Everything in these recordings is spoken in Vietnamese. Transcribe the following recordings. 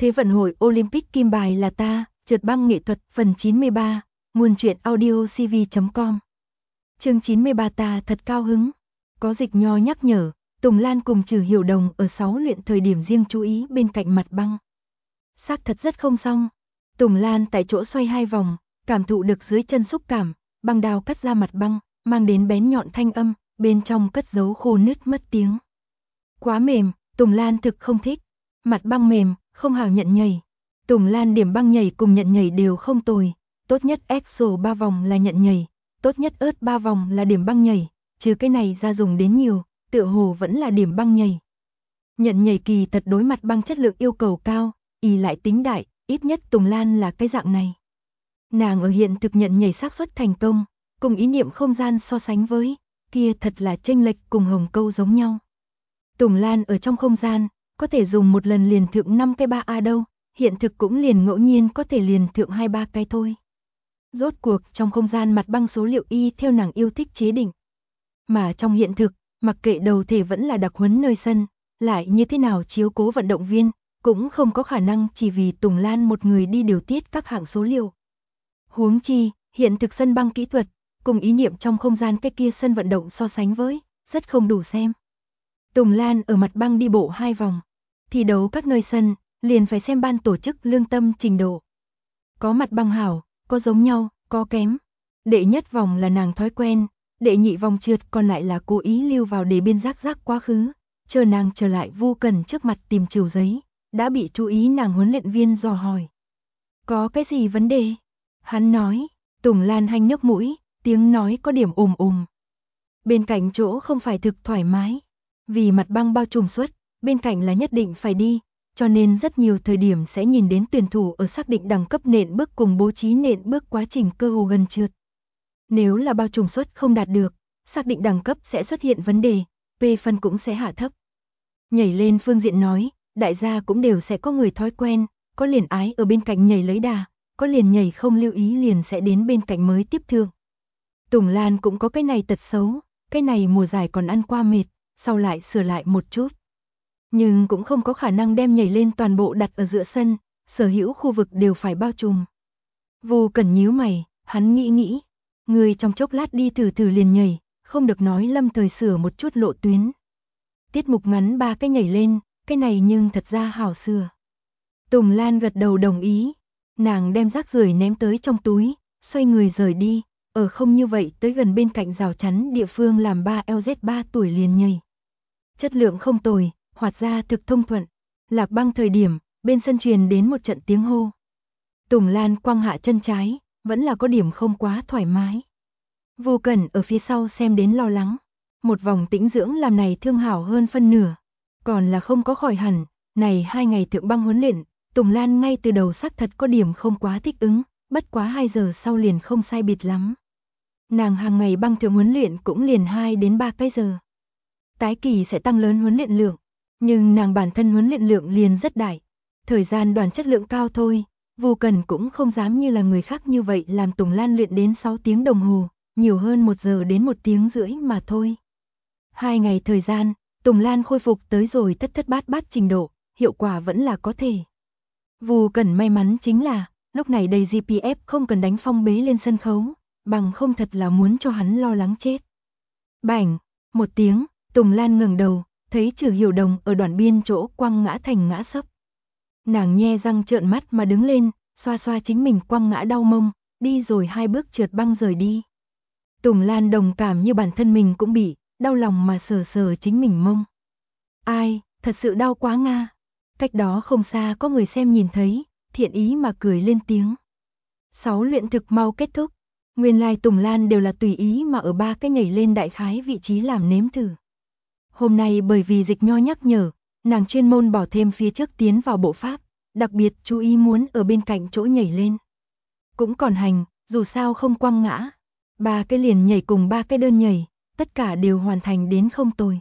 Thế vận hội Olympic kim bài là ta, trượt băng nghệ thuật phần 93, nguồn truyện audio cv.com. Chương 93 ta thật cao hứng. Có Dịch Nho nhắc nhở, Tùng Lan cùng Trừ Hiểu Đồng ở 6 luyện thời điểm riêng chú ý bên cạnh mặt băng. Xác thật rất không xong. Tùng Lan tại chỗ xoay 2 vòng, cảm thụ được dưới chân xúc cảm, băng đao cắt ra mặt băng, mang đến bén nhọn thanh âm, bên trong cất giấu khô nứt mất tiếng. Quá mềm, Tùng Lan thực không thích. Mặt băng mềm, không hào nhận nhảy. Tùng Lan điểm băng nhảy cùng nhận nhảy đều không tồi. Tốt nhất EXO 3 vòng là nhận nhảy, tốt nhất ớt 3 vòng là điểm băng nhảy, trừ cái này ra dùng đến nhiều, tựa hồ vẫn là điểm băng nhảy. Nhận nhảy kỳ thật đối mặt băng chất lượng yêu cầu cao, y lại tính đại, ít nhất Tùng Lan là cái dạng này. Nàng ở hiện thực nhận nhảy xác suất thành công, cùng ý niệm không gian so sánh với, kia thật là chênh lệch cùng hồng câu giống nhau. Tùng Lan ở trong không gian, có thể dùng một lần liền thượng 5 cái 3A đâu, hiện thực cũng liền ngẫu nhiên có thể liền thượng 2-3 cái thôi. Rốt cuộc trong không gian mặt băng số liệu y theo nàng yêu thích chế định. Mà trong hiện thực, mặc kệ đầu thể vẫn là đặc huấn nơi sân, lại như thế nào chiếu cố vận động viên, cũng không có khả năng chỉ vì Tùng Lan một người đi điều tiết các hạng số liệu. Huống chi, hiện thực sân băng kỹ thuật, cùng ý niệm trong không gian cái kia sân vận động so sánh với, rất không đủ xem. Tùng Lan ở mặt băng đi bộ 2 vòng, thi đấu các nơi sân, liền phải xem ban tổ chức lương tâm trình độ. Có mặt băng hảo, có giống nhau, có kém. Đệ nhất vòng là nàng thói quen, đệ nhị vòng trượt còn lại là cố ý lưu vào để biên rác quá khứ, chờ nàng trở lại Vu Cần trước mặt tìm chìu giấy, đã bị chú ý nàng huấn luyện viên dò hỏi. Có cái gì vấn đề? Hắn nói, Tùng Lan hanh nhếch mũi, tiếng nói có điểm Bên cạnh chỗ không phải thực thoải mái, vì mặt băng bao trùm suốt, bên cạnh là nhất định phải đi, cho nên rất nhiều thời điểm sẽ nhìn đến tuyển thủ ở xác định đẳng cấp nện bước cùng bố trí nện bước quá trình cơ hồ gần trượt. Nếu là bao trùm suất không đạt được, xác định đẳng cấp sẽ xuất hiện vấn đề, P phân cũng sẽ hạ thấp. Nhảy lên phương diện nói, đại gia cũng đều sẽ có người thói quen, có liền ái ở bên cạnh nhảy lấy đà, có liền nhảy không lưu ý liền sẽ đến bên cạnh mới tiếp thương. Tùng Lan cũng có cái này tật xấu, cái này mùa giải còn ăn qua mệt, sau lại sửa lại một chút. Nhưng cũng không có khả năng đem nhảy lên toàn bộ đặt ở giữa sân, sở hữu khu vực đều phải bao trùm. Vu Cẩn nhíu mày, hắn nghĩ, người trong chốc lát đi thử liền nhảy, không được nói lâm thời sửa một chút lộ tuyến. Tiết mục ngắn 3 cái nhảy lên, cái này nhưng thật ra hảo sửa. Tùng Lan gật đầu đồng ý, nàng đem rác rưởi ném tới trong túi, xoay người rời đi, ở không như vậy tới gần bên cạnh rào chắn địa phương làm 3LZ 3 tuổi liền nhảy. Chất lượng không tồi, hoạt ra thực thông thuận. Lạc băng thời điểm, bên sân truyền đến một trận tiếng hô. Tùng Lan quăng hạ chân trái, vẫn là có điểm không quá thoải mái. Vu Cẩn ở phía sau xem đến lo lắng. Một vòng tĩnh dưỡng làm này thương hảo hơn phân nửa. Còn là không có khỏi hẳn, này 2 ngày thượng băng huấn luyện, Tùng Lan ngay từ đầu xác thật có điểm không quá thích ứng, bất quá 2 giờ sau liền không sai biệt lắm. Nàng hàng ngày băng thượng huấn luyện cũng liền 2 đến 3 cái giờ. Tái kỳ sẽ tăng lớn huấn luyện lượng, nhưng nàng bản thân huấn luyện lượng liền rất đại. Thời gian đoàn chất lượng cao thôi, Vu Cần cũng không dám như là người khác như vậy làm Tùng Lan luyện đến 6 tiếng đồng hồ, nhiều hơn 1 giờ đến 1 tiếng rưỡi mà thôi. 2 ngày thời gian, Tùng Lan khôi phục tới rồi thất bát trình độ, hiệu quả vẫn là có thể. Vu Cần may mắn chính là, lúc này đầy GPF không cần đánh phong bế lên sân khấu, bằng không thật là muốn cho hắn lo lắng chết. Bảnh, một tiếng, Tùng Lan ngẩng đầu, thấy Trừ Hiểu Đồng ở đoạn biên chỗ quăng ngã thành ngã sấp. Nàng nhe răng trợn mắt mà đứng lên, xoa xoa chính mình quăng ngã đau mông, đi rồi 2 bước trượt băng rời đi. Tùng Lan đồng cảm như bản thân mình cũng bị, đau lòng mà sờ chính mình mông. Ai, thật sự đau quá nga. Cách đó không xa có người xem nhìn thấy, thiện ý mà cười lên tiếng. 6 luyện thực mau kết thúc. Nguyên lai Tùng Lan đều là tùy ý mà ở 3 cái nhảy lên đại khái vị trí làm nếm thử. Hôm nay bởi vì Dịch Nho nhắc nhở, nàng chuyên môn bỏ thêm phía trước tiến vào bộ pháp, đặc biệt chú ý muốn ở bên cạnh chỗ nhảy lên. Cũng còn hành, dù sao không quăng ngã. 3 cái liền nhảy cùng 3 cái đơn nhảy, tất cả đều hoàn thành đến không tồi.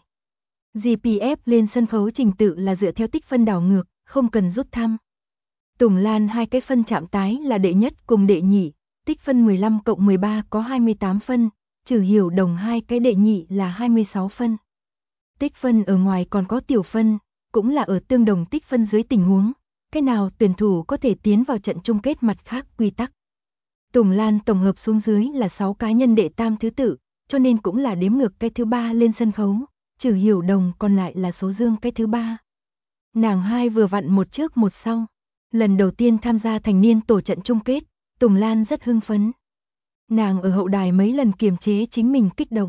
GPF lên sân khấu trình tự là dựa theo tích phân đảo ngược, không cần rút thăm. Tùng Lan 2 cái phân chạm tái là đệ nhất cùng đệ nhị, tích phân 15+13 có 28 phân, Trừ Hiểu Đồng 2 cái đệ nhị là 26 phân. Tích phân ở ngoài còn có tiểu phân, cũng là ở tương đồng tích phân dưới tình huống, cái nào tuyển thủ có thể tiến vào trận chung kết mặt khác quy tắc. Tùng Lan tổng hợp xuống dưới là 6 cá nhân đệ tam thứ tự, cho nên cũng là đếm ngược cái thứ 3 lên sân khấu, trừ Hiểu Đồng còn lại là số dương cái thứ 3. Nàng hai vừa vặn một trước một sau. Lần đầu tiên tham gia thành niên tổ trận chung kết, Tùng Lan rất hưng phấn. Nàng ở hậu đài mấy lần kiềm chế chính mình kích động.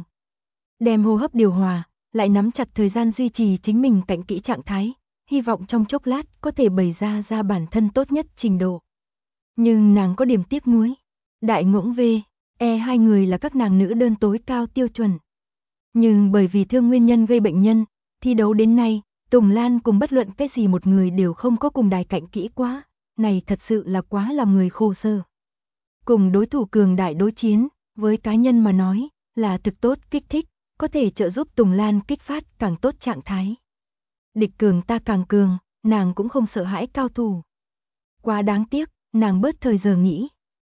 Đem hô hấp điều hòa, lại nắm chặt thời gian duy trì chính mình cạnh kỹ trạng thái, hy vọng trong chốc lát có thể bày ra bản thân tốt nhất trình độ. Nhưng nàng có điểm tiếc nuối. Đại ngỗng V, E hai người là các nàng nữ đơn tối cao tiêu chuẩn. Nhưng bởi vì thương nguyên nhân gây bệnh nhân, thi đấu đến nay, Tùng Lan cùng bất luận cái gì một người đều không có cùng đài cạnh kỹ quá, này thật sự là quá làm người khổ sở. Cùng đối thủ cường đại đối chiến, với cá nhân mà nói, là thực tốt kích thích, có thể trợ giúp Tùng Lan kích phát càng tốt trạng thái. Địch cường ta càng cường, nàng cũng không sợ hãi cao thủ. Quá đáng tiếc, nàng bớt thời giờ nghỉ.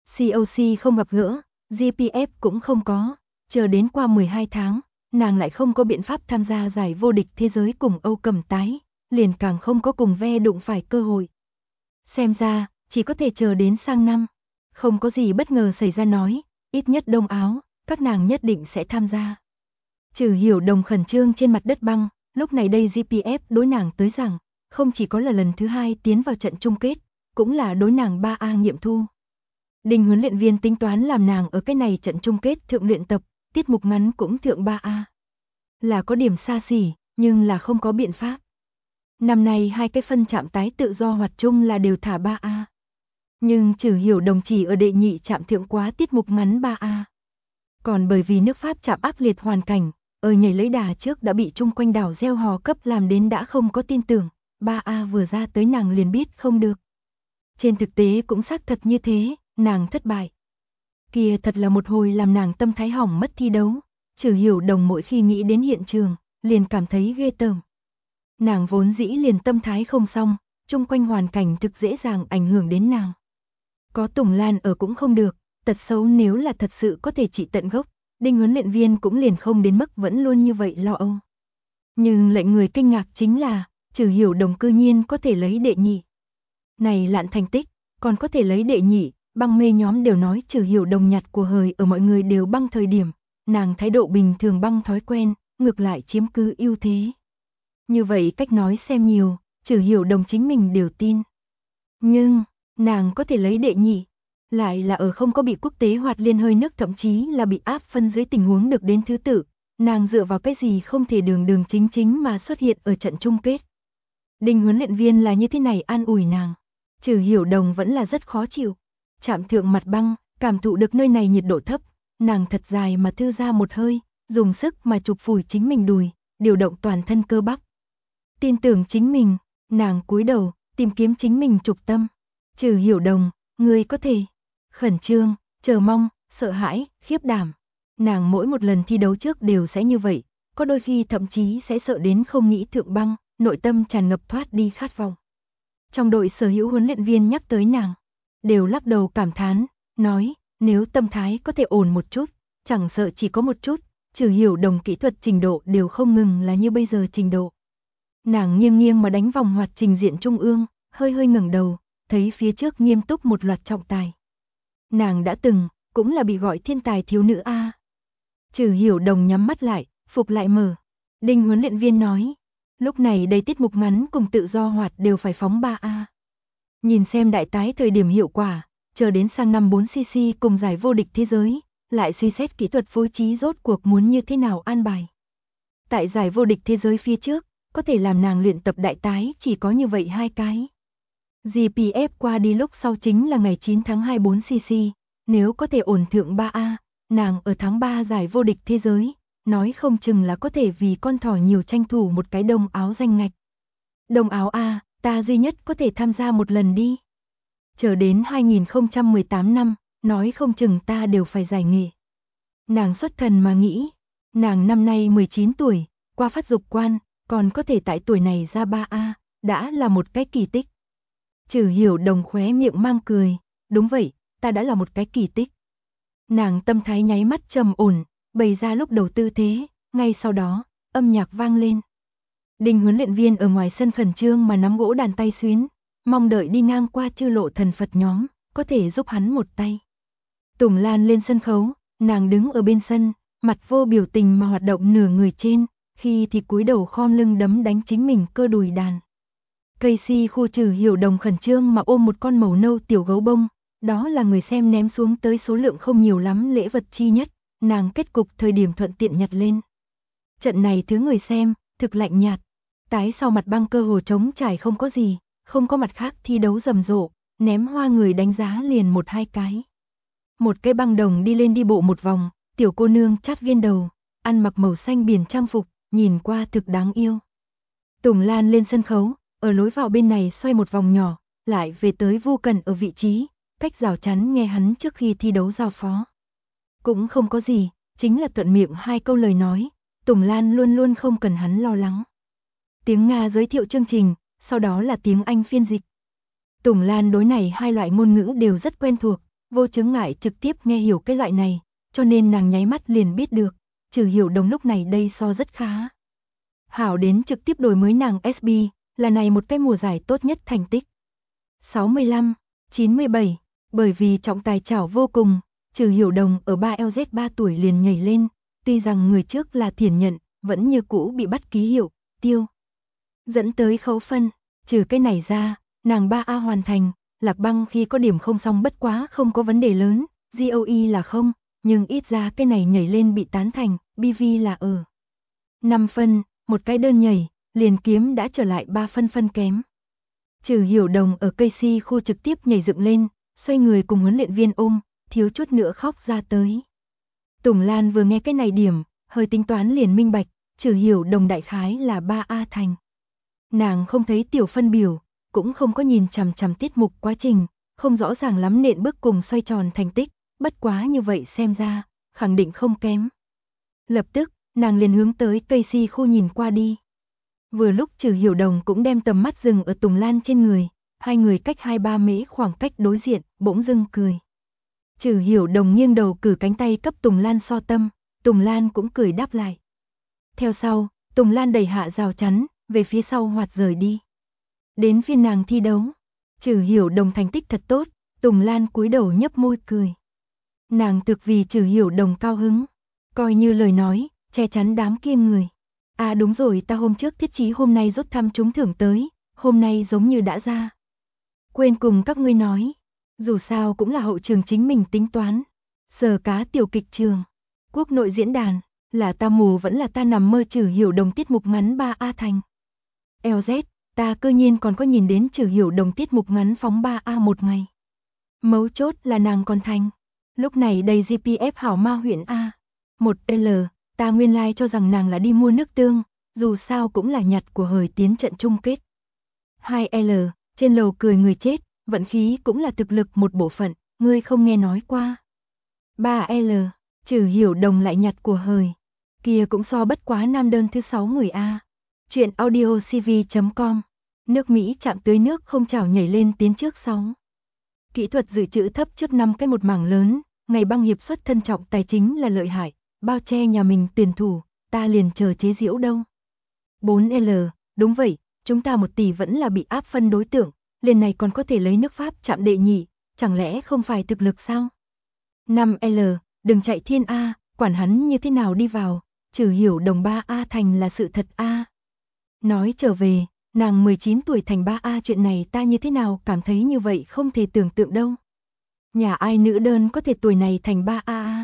COC không gặp gỡ, GPF cũng không có, chờ đến qua 12 tháng, nàng lại không có biện pháp tham gia giải vô địch thế giới cùng Âu Cẩm Tái, liền càng không có cùng ve đụng phải cơ hội. Xem ra, chỉ có thể chờ đến sang năm. Không có gì bất ngờ xảy ra nói, ít nhất Đông Áo, các nàng nhất định sẽ tham gia. Trừ Hiểu Đồng khẩn trương trên mặt đất băng, lúc này đây GPF đối nàng tới rằng, không chỉ có là lần thứ 2 tiến vào trận chung kết, cũng là đối nàng 3A nghiệm thu. Đinh huấn luyện viên tính toán làm nàng ở cái này trận chung kết thượng luyện tập, tiết mục ngắn cũng thượng 3A. Là có điểm xa xỉ, nhưng là không có biện pháp. Năm nay hai cái phân chạm tái tự do hoạt chung là đều thả 3A. Nhưng Trừ Hiểu Đồng chỉ ở đệ nhị chạm thượng quá tiết mục ngắn 3A. Còn bởi vì nước Pháp chạm ác liệt hoàn cảnh, ở nhảy lấy đà trước đã bị chung quanh đảo gieo hò cấp làm đến đã không có tin tưởng, 3A vừa ra tới nàng liền biết không được. Trên thực tế cũng xác thật như thế, nàng thất bại. Kia thật là một hồi làm nàng tâm thái hỏng mất thi đấu, Trừ Hiểu Đồng mỗi khi nghĩ đến hiện trường, liền cảm thấy ghê tởm. Nàng vốn dĩ liền tâm thái không xong, chung quanh hoàn cảnh thực dễ dàng ảnh hưởng đến nàng. Có Tùng Lan ở cũng không được, tật xấu nếu là thật sự có thể trị tận gốc, Đinh huấn luyện viên cũng liền không đến mức vẫn luôn như vậy lo âu. Nhưng lệnh người kinh ngạc chính là, Trừ Hiểu Đồng cư nhiên có thể lấy đệ nhị. Này lạn thành tích, còn có thể lấy đệ nhị, băng mê nhóm đều nói Trừ Hiểu Đồng nhặt của hời ở mọi người đều băng thời điểm, nàng thái độ bình thường băng thói quen, ngược lại chiếm cứ ưu thế. Như vậy cách nói xem nhiều, Trừ Hiểu Đồng chính mình đều tin. Nhưng, nàng có thể lấy đệ nhị, lại là ở không có bị quốc tế hoạt liên hơi nước thậm chí là bị áp phân dưới tình huống được đến thứ tự, nàng dựa vào cái gì không thể đường chính mà xuất hiện ở trận chung kết. Đinh huấn luyện viên là như thế này an ủi nàng, Trừ Hiểu Đồng vẫn là rất khó chịu. Chạm thượng mặt băng, cảm thụ được nơi này nhiệt độ thấp, nàng thật dài mà thư ra một hơi, dùng sức mà chụp phủi chính mình đùi, điều động toàn thân cơ bắp. Tin tưởng chính mình, nàng cúi đầu, tìm kiếm chính mình trục tâm. Trừ Hiểu Đồng, ngươi có thể. Khẩn trương, chờ mong, sợ hãi, khiếp đảm. Nàng mỗi một lần thi đấu trước đều sẽ như vậy, có đôi khi thậm chí sẽ sợ đến không nghĩ thượng băng, nội tâm tràn ngập thoát đi khát vọng. Trong đội sở hữu huấn luyện viên nhắc tới nàng, đều lắc đầu cảm thán, nói, nếu tâm thái có thể ổn một chút, chẳng sợ chỉ có một chút, Trừ Hiểu Đồng kỹ thuật trình độ đều không ngừng là như bây giờ trình độ. Nàng nghiêng mà đánh vòng hoạt trình diện trung ương, hơi ngẩng đầu, thấy phía trước nghiêm túc một loạt trọng tài. Nàng đã từng, cũng là bị gọi thiên tài thiếu nữ A. Trừ Hiểu Đồng nhắm mắt lại, phục lại mở. Đinh huấn luyện viên nói, lúc này đây tiết mục ngắn cùng tự do hoạt đều phải phóng 3A. Nhìn xem đại tái thời điểm hiệu quả, chờ đến sang năm 4cc cùng giải vô địch thế giới, lại suy xét kỹ thuật phối trí rốt cuộc muốn như thế nào an bài. Tại giải vô địch thế giới phía trước, có thể làm nàng luyện tập đại tái chỉ có như vậy 2 cái. GPF qua đi lúc sau chính là ngày 9 tháng 2 4cc, nếu có thể ổn thượng 3A, nàng ở tháng 3 giải vô địch thế giới, nói không chừng là có thể vì con thỏ nhiều tranh thủ một cái Đông Áo danh ngạch. Đông Áo A, ta duy nhất có thể tham gia một lần đi. Chờ đến 2018 năm, nói không chừng ta đều phải giải nghệ. Nàng xuất thần mà nghĩ, nàng năm nay 19 tuổi, qua phát dục quan, còn có thể tại tuổi này ra 3A, đã là một cái kỳ tích. Trừ Hiểu Đồng khóe miệng mang cười, đúng vậy, ta đã là một cái kỳ tích. Nàng tâm thái nháy mắt trầm ổn, bày ra lúc đầu tư thế, ngay sau đó, âm nhạc vang lên. Đinh huấn luyện viên ở ngoài sân khẩn trương mà nắm gỗ đàn tay xuyến, mong đợi đi ngang qua chư lộ thần Phật nhóm, có thể giúp hắn một tay. Tùng Lan lên sân khấu, nàng đứng ở bên sân, mặt vô biểu tình mà hoạt động nửa người trên, khi thì cúi đầu khom lưng đấm đánh chính mình cơ đùi đàn. Casey Khu Trừ Hiểu Đồng khẩn trương mà ôm một con màu nâu tiểu gấu bông, đó là người xem ném xuống tới số lượng không nhiều lắm lễ vật chi nhất, nàng kết cục thời điểm thuận tiện nhặt lên. Trận này thứ người xem, thực lạnh nhạt, tái sau mặt băng cơ hồ trống trải không có gì, không có mặt khác thi đấu rầm rộ, ném hoa người đánh giá liền một hai cái. Một cái băng đồng đi lên đi bộ một vòng, tiểu cô nương chát viên đầu, ăn mặc màu xanh biển trang phục, nhìn qua thực đáng yêu. Tùng Lan lên sân khấu, ở lối vào bên này xoay một vòng nhỏ, lại về tới Vu Cần ở vị trí, cách rào chắn nghe hắn trước khi thi đấu giao phó. Cũng không có gì, chính là thuận miệng hai câu lời nói, Tùng Lan luôn luôn không cần hắn lo lắng. Tiếng Nga giới thiệu chương trình, sau đó là tiếng Anh phiên dịch. Tùng Lan đối này hai loại ngôn ngữ đều rất quen thuộc, vô chướng ngại trực tiếp nghe hiểu cái loại này, cho nên nàng nháy mắt liền biết được, Trừ Hiểu Đồng lúc này đây so rất khá. Hảo đến trực tiếp đổi mới nàng SB, là này một cái mùa giải tốt nhất thành tích. 65, 97, bởi vì trọng tài chảo vô cùng, Trừ Hiểu Đồng ở 3LZ 3 tuổi liền nhảy lên, tuy rằng người trước là Thiển Nhận, vẫn như cũ bị bắt ký hiệu, tiêu. Dẫn tới khấu phân, trừ cái này ra, nàng 3A hoàn thành, Lạc Băng khi có điểm không xong bất quá không có vấn đề lớn, GOE là không, nhưng ít ra cái này nhảy lên bị tán thành, BV là ở 5 phân, một cái đơn nhảy, liền kiếm đã trở lại 3 phân kém. Trừ Hiểu Đồng ở Casey Khu trực tiếp nhảy dựng lên, xoay người cùng huấn luyện viên ôm, thiếu chút nữa khóc ra tới. Tùng Lan vừa nghe cái này điểm, hơi tính toán liền minh bạch, Trừ Hiểu Đồng đại khái là 3A thành. Nàng không thấy tiểu phân biểu, cũng không có nhìn chằm chằm tiết mục quá trình, không rõ ràng lắm nện bước cùng xoay tròn thành tích, bất quá như vậy xem ra, khẳng định không kém. Lập tức, nàng liền hướng tới Casey Khu nhìn qua đi. Vừa lúc Trừ Hiểu Đồng cũng đem tầm mắt dừng ở Tùng Lan trên người, hai người cách 2-3 mễ khoảng cách đối diện, bỗng dưng cười. Trừ Hiểu Đồng nghiêng đầu cử cánh tay cấp Tùng Lan so tâm, Tùng Lan cũng cười đáp lại. Theo sau, Tùng Lan đẩy hạ rào chắn, về phía sau hoạt rời đi. Đến phiên nàng thi đấu, Trừ Hiểu Đồng thành tích thật tốt, Tùng Lan cúi đầu nhấp môi cười. Nàng thực vì Trừ Hiểu Đồng cao hứng, coi như lời nói, che chắn đám kia người. À đúng rồi, ta hôm trước thiết chí hôm nay rút thăm trúng thưởng tới, hôm nay giống như đã ra. Quên cùng các ngươi nói, dù sao cũng là hậu trường chính mình tính toán. Sở cá tiểu kịch trường, quốc nội diễn đàn, là ta mù vẫn là ta nằm mơ. Trừ Hiểu Đồng tiết mục ngắn 3A thành. LZ, ta cơ nhiên còn có nhìn đến Trừ Hiểu Đồng tiết mục ngắn phóng 3A một ngày. Mấu chốt là nàng còn thành. Lúc này đầy GPF hảo ma huyện A. 1L, ta nguyên lai cho rằng nàng là đi mua nước tương, dù sao cũng là nhặt của hời tiến trận chung kết. 2L, trên lầu cười người chết, vận khí cũng là thực lực một bộ phận, ngươi không nghe nói qua. 3L, Trừ Hiểu Đồng lại nhặt của hời. Kia cũng so bất quá nam đơn thứ 6 người A. Chuyện audiocv.com. Nước Mỹ chạm tưới nước không chảo nhảy lên tiến trước 6. Kỹ thuật dự trữ thấp trước 5 cái một mảng lớn, ngày băng hiệp xuất thân trọng tài chính là lợi hại, bao che nhà mình tuyển thủ, ta liền chờ chế giễu đâu. 4L, đúng vậy, chúng ta 1 tỷ vẫn là bị áp phân đối tượng, liền này còn có thể lấy nước Pháp chạm đệ nhị, chẳng lẽ không phải thực lực sao? 5L, đừng chạy thiên A, quản hắn như thế nào đi vào, Trừ Hiểu Đồng 3A thành là sự thật A. Nói trở về, nàng 19 tuổi thành 3A chuyện này ta như thế nào cảm thấy như vậy không thể tưởng tượng đâu. Nhà ai nữ đơn có thể tuổi này thành 3A.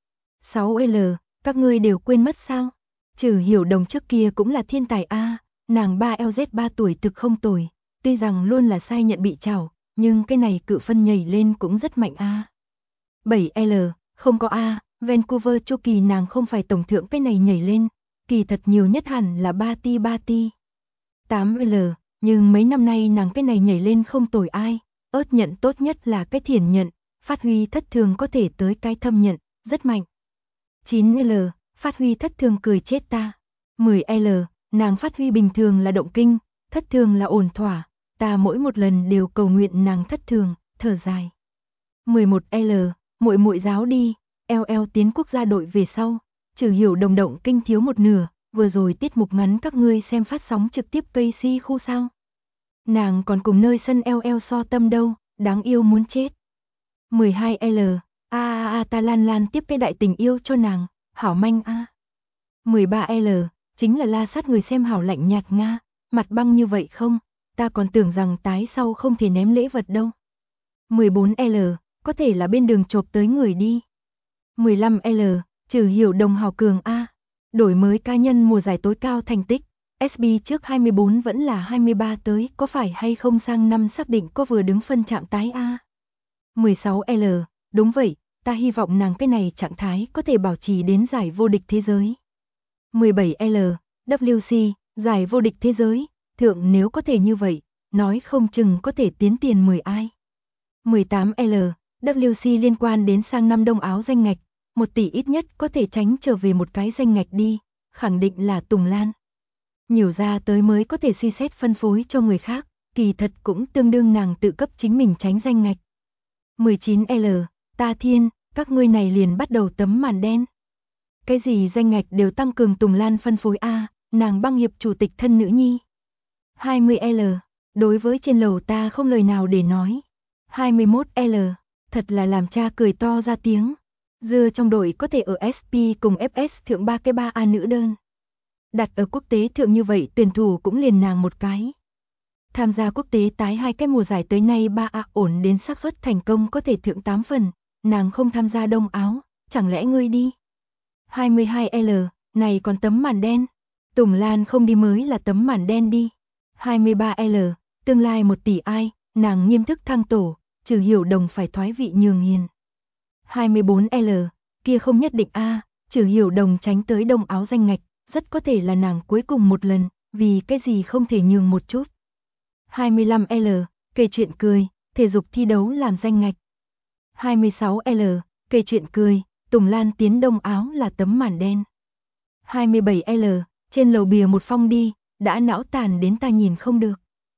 6L, các ngươi đều quên mất sao? Trừ Hiểu Đồng trước kia cũng là thiên tài A, nàng 3LZ 3 tuổi thực không tồi, tuy rằng luôn là sai nhận bị chảo, nhưng cái này cự phân nhảy lên cũng rất mạnh A. 7L, không có A, Vancouver chu kỳ nàng không phải tổng thượng cái này nhảy lên, kỳ thật nhiều nhất hẳn là 3 ti. 8L, nhưng mấy năm nay nàng cái này nhảy lên không tồi ai, ớt nhận tốt nhất là cái Thiển Nhận, phát huy thất thường có thể tới cái Thâm Nhận, rất mạnh. 9L, phát huy thất thường cười chết ta. 10L, nàng phát huy bình thường là động kinh, thất thường là ổn thỏa, ta mỗi một lần đều cầu nguyện nàng thất thường, thở dài. 11L, muội muội giáo đi, LL tiến quốc gia đội về sau, Trừ Hiểu Đồng động kinh thiếu một nửa, vừa rồi tiết mục ngắn các ngươi xem phát sóng trực tiếp Casey Khu sao? Nàng còn cùng nơi sân eo so tâm đâu, đáng yêu muốn chết. 12L, ta Lan Lan tiếp cái đại tình yêu cho nàng, hảo manh a. 13L, chính là la sát người xem hảo lạnh nhạt nga, mặt băng như vậy không, ta còn tưởng rằng tái sau không thể ném lễ vật đâu. 14L, có thể là bên đường chộp tới người đi. 15L, Trừ Hiểu Đồng hào cường a. Đổi mới cá nhân mùa giải tối cao thành tích, SB trước 24 vẫn là 23 tới, có phải hay không sang năm xác định có vừa đứng phân trạng tái a. 16L, đúng vậy, ta hy vọng nàng cái này trạng thái có thể bảo trì đến giải vô địch thế giới. 17L, WC, giải vô địch thế giới, thượng nếu có thể như vậy, nói không chừng có thể tiến tiền 10 ai. 18L, WC liên quan đến sang năm đông áo danh ngạch, 1 tỷ ít nhất có thể tránh trở về một cái danh ngạch đi, khẳng định là Tùng Lan. Nhiều ra tới mới có thể suy xét phân phối cho người khác, kỳ thật cũng tương đương nàng tự cấp chính mình tránh danh ngạch. 19L, ta thiên, các ngươi này liền bắt đầu tấm màn đen. Cái gì danh ngạch đều tăng cường Tùng Lan phân phối a, nàng băng hiệp chủ tịch thân nữ nhi. 20L, đối với trên lầu ta không lời nào để nói. 21L, thật là làm cha cười to ra tiếng. Dưa trong đội có thể ở SP cùng FS thượng 3 cái 3A nữ đơn. Đặt ở quốc tế thượng như vậy tuyển thủ cũng liền nàng một cái. Tham gia quốc tế tái 2 cái mùa giải tới nay 3A ổn đến xác suất thành công có thể thượng 8 phần, nàng không tham gia đông áo, chẳng lẽ ngươi đi. 22L, này còn tấm màn đen. Tùng Lan không đi mới là tấm màn đen đi. 23L, tương lai 1 tỷ ai, nàng nghiêm thức thăng tổ, Trừ Hiểu Đồng phải thoái vị nhường hiền. 24L, kia không nhất định a, Trừ Hiểu Đồng tránh tới đông áo danh ngạch, rất có thể là nàng cuối cùng một lần, vì cái gì không thể nhường một chút. 25L, kể chuyện cười, thể dục thi đấu làm danh ngạch. 26L, kể chuyện cười, Tùng Lan tiến đông áo là tấm màn đen. 27L, trên lầu bìa một phong đi, đã não tàn đến ta nhìn không được.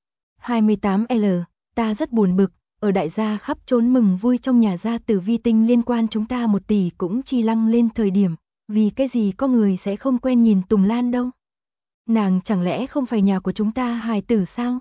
28L, ta rất buồn bực, ở đại gia khắp trốn mừng vui trong nhà gia tử vi tinh liên quan chúng ta 1 tỷ cũng chi lăng lên thời điểm, vì cái gì có người sẽ không quen nhìn Tùng Lan đâu. Nàng chẳng lẽ không phải nhà của chúng ta hài tử sao?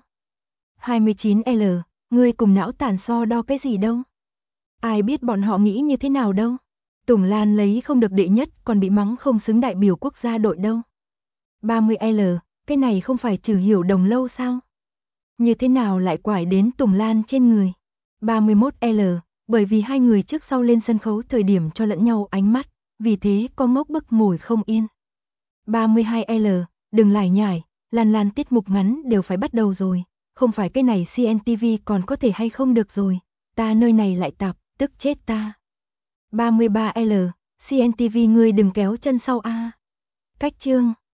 29L, ngươi cùng não tàn so đo cái gì đâu? Ai biết bọn họ nghĩ như thế nào đâu? Tùng Lan lấy không được đệ nhất còn bị mắng không xứng đại biểu quốc gia đội đâu. 30L, cái này không phải Trừ Hiểu Đồng lâu sao? Như thế nào lại quải đến Tùng Lan trên người? 31L, bởi vì hai người trước sau lên sân khấu thời điểm cho lẫn nhau ánh mắt, vì thế có ngốc bức mồi không yên. 32L, đừng lải nhải, Lan Lan tiết mục ngắn đều phải bắt đầu rồi, không phải cái này CNTV còn có thể hay không được rồi, ta nơi này lại tạp, tức chết ta. 33L, CNTV ngươi đừng kéo chân sau a. Cách chương